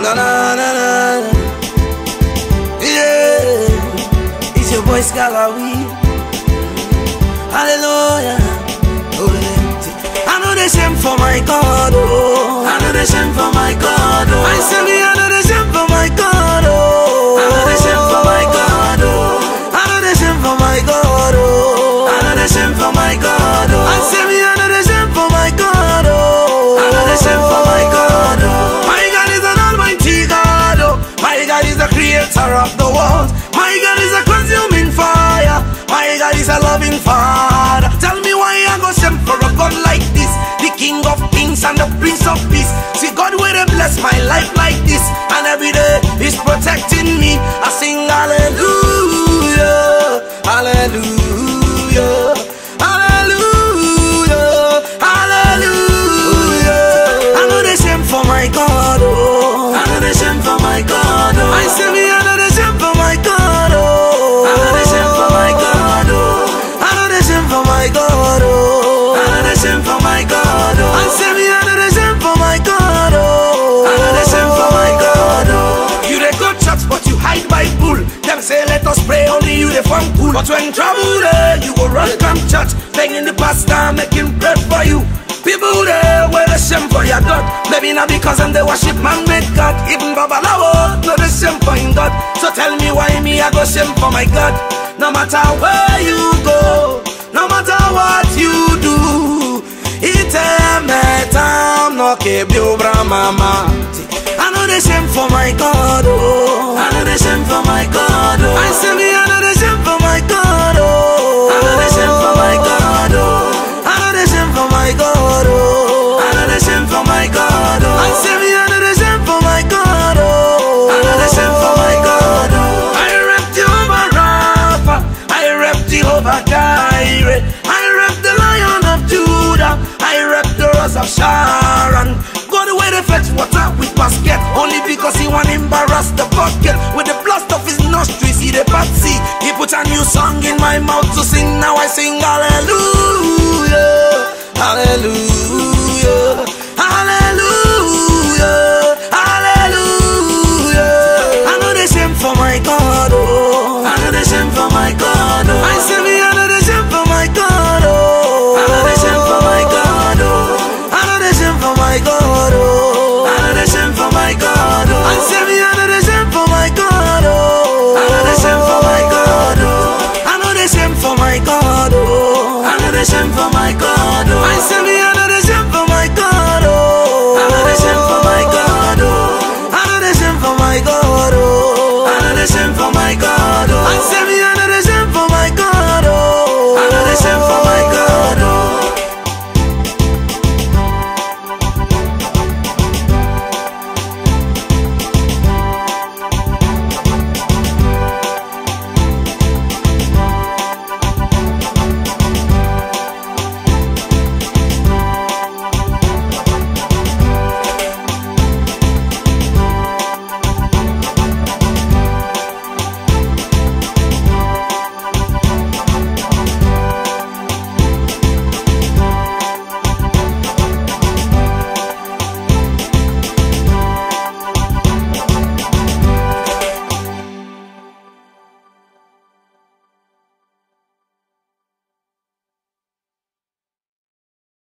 la la la la. Yeah, it's your boy Scalawi. Hallelujah. I know the shame for my God, oh. I know the shame for my God, oh. I say me, I know the shame for my God, oh. I know the shame for my God, oh. I know the shame for my God, oh. I know the shame for my God, oh. I say me, I know the shame for my God, oh. I know the shame for my God, oh. My God is an almighty God, oh. My God is the creator of the world. My God is a consuming fire. My God is a loving Father. Tell me why I go shame for a God like this, the King of Kings and the Prince of Peace. See, God will bless my life like this, and every day He's protecting me. I sing hallelujah, hallelujah, hallelujah, hallelujah. I know the shame for my God, oh. I know the shame for my God, oh. I say me, I know the shame for my God, oh. I know the shame for my God, oh. I know the shame for my God, oh. I know the shame for my God, oh. I say me, I know the shame for my God, oh. I know the shame for my God, oh. You dey go church but you hide Bible. Them say let us pray, only you dey form cool. But when trouble there, you go run come church, begging the pastor make him pray for you. People there wear the shame for your God. Maybe not because them they worship man make God. Even Babalawo know the shame for him God. So tell me why me I go shame for my God. No matter where you go, no matter what you do, itemetam no kebiobra mama. I know the shame for my God, oh. I know the shame for my God, oh. I say me, I know the shame for my God, oh. I know the shame for my God, oh. I know the shame for my God, oh. I know the shame for my God, oh. I say me, I know the shame for my God, oh. I know the shame for my God, oh. I rep Jehovah Rapha, I rep Jehovah Jireh, I rep the Lion of Judah, I rep the Rose of Sharon. Go the way they fetch water with basket, only because he want embarrass the bucket. With the blast of his nostrils, he the patsy. He put a new song in my mouth to sing. Now I sing hallelujah, hallelujah.